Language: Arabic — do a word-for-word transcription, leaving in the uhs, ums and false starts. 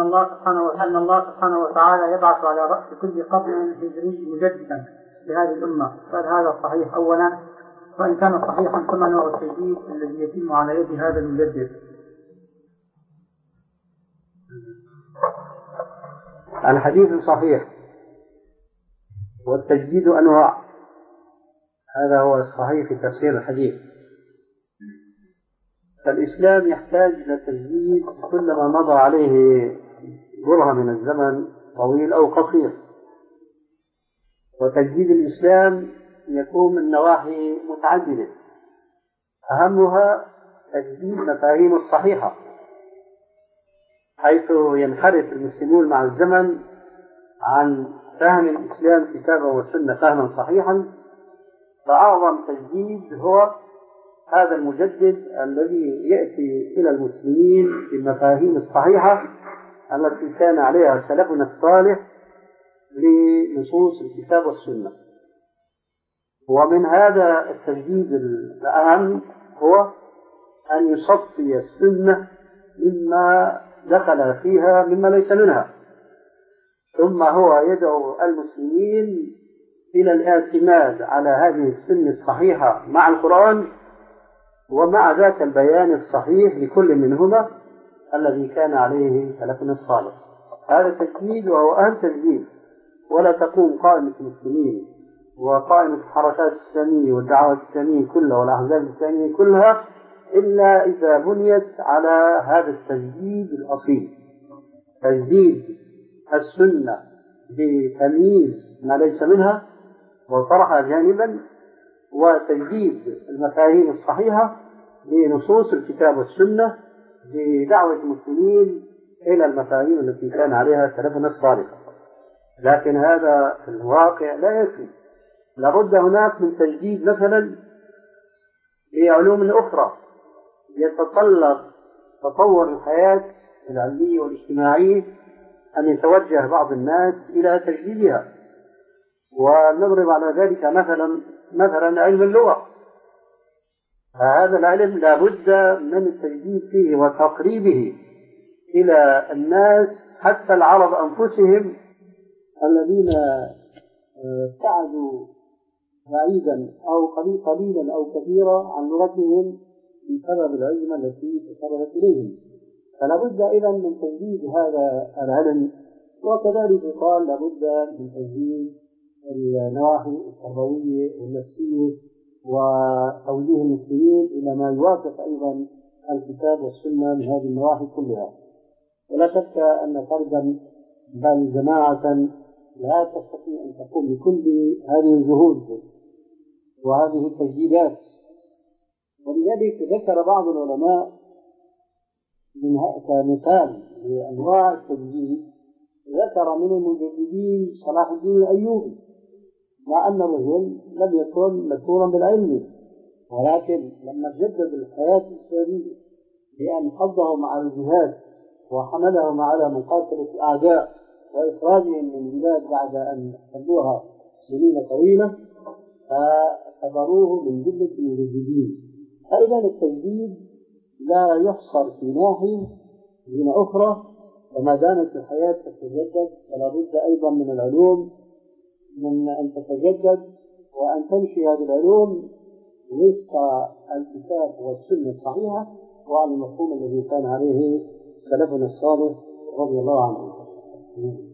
الله سبحانه وتعالى أن الله سبحانه وتعالى يبعث على رأس كل قرن هجري مجددا لهذه الأمة، فهل هذا صحيح أولا؟ وإن كان صحيحا فما نوع التجديد الذي يتم على يد هذا المجدد؟ الحديث صحيح، والتجديد أنواع، هذا هو الصحيح في تفسير الحديث. فالإسلام يحتاج إلى تجديد كلما مضى عليه برهة من الزمن طويل أو قصير. وتجديد الإسلام يكون من نواحي متعددة، أهمها تجديد مفاهيم الصحيحة، حيث ينحرف المسلمون مع الزمن عن فهم الإسلام كتابه والسنة فهما صحيحا. فأعظم تجديد هو هذا المجدد الذي يأتي إلى المسلمين بالمفاهيم الصحيحة التي كان عليها سلفنا الصالح لنصوص الكتاب والسنة. ومن هذا التجديد الأهم هو أن يصفي السنة مما دخل فيها مما ليس منها، ثم هو يدعو المسلمين إلى الاعتماد على هذه السنة الصحيحة مع القرآن ومع ذاك البيان الصحيح لكل منهما الذي كان عليه سلفنا الصالح. هذا التجديد وهو أهم تجديد. ولا تقوم قائمة المسلمين وقائمة الحركات الإسلامية والدعوات الإسلامية كلها والأحزاب الإسلامية كلها إلا إذا بنيت على هذا التجديد الأصيل، تجديد السنة بتمييز ما ليس منها وطرحها جانبا، وتجديد المفاهيم الصحيحة بنصوص الكتاب والسنة بدعوة المسلمين إلى المفاهيم التي كان عليها سلفنا الصالح. لكن هذا في الواقع لا يكفي، لابد هناك من تجديد مثلا لعلوم أخرى يتطلب تطور الحياة العلمية والاجتماعية أن يتوجه بعض الناس إلى تجديدها. ونضرب على ذلك مثلا مثلا علم اللغة، هذا العلم لا بد من التجديد فيه وتقريبه إلى الناس، حتى العرب أنفسهم الذين ابتعدوا بعيدا أو قليلا أو كثيرا عن لغتهم بسبب العلم التي تسربت إليهم. فلا بد إذا من تجديد هذا العلم. وكذلك قال لا بد من تجديد النواحي التربوية والنفسية وتوجيه المسلمين إلى ما يوافق أيضا الكتاب والسنة من هذه النواحي كلها. ولا شك أن فردا بل جماعة لا تستطيع أن تقوم بكل هذه الجهود وهذه التجديدات. ولذلك ذكر بعض العلماء من كمثال لأنواع التجديد، ذكر من المجددين صلاح الدين الأيوبي، مع أن الرجل لم يكن مشهورا بالعلم، ولكن لما جدد الحياة الإسلامية بأن حضهم على الجهاد وحملهم على مقاتلة الأعداء وإخراجهم من البلاد بعد أن احتلوها سنين طويلة، فاعتبروه من جملة المجددين. فإذا التجديد لا يحصر في ناحية دون أخرى، وما دامت الحياة تتجدد فلا بد أيضا من العلوم من أن تتجدد وأن تمشي هذه العلوم وفق الكتاب والسنة الصحيحة وعلى المفهوم الذي كان عليه سلفنا الصالح رضي الله عنه.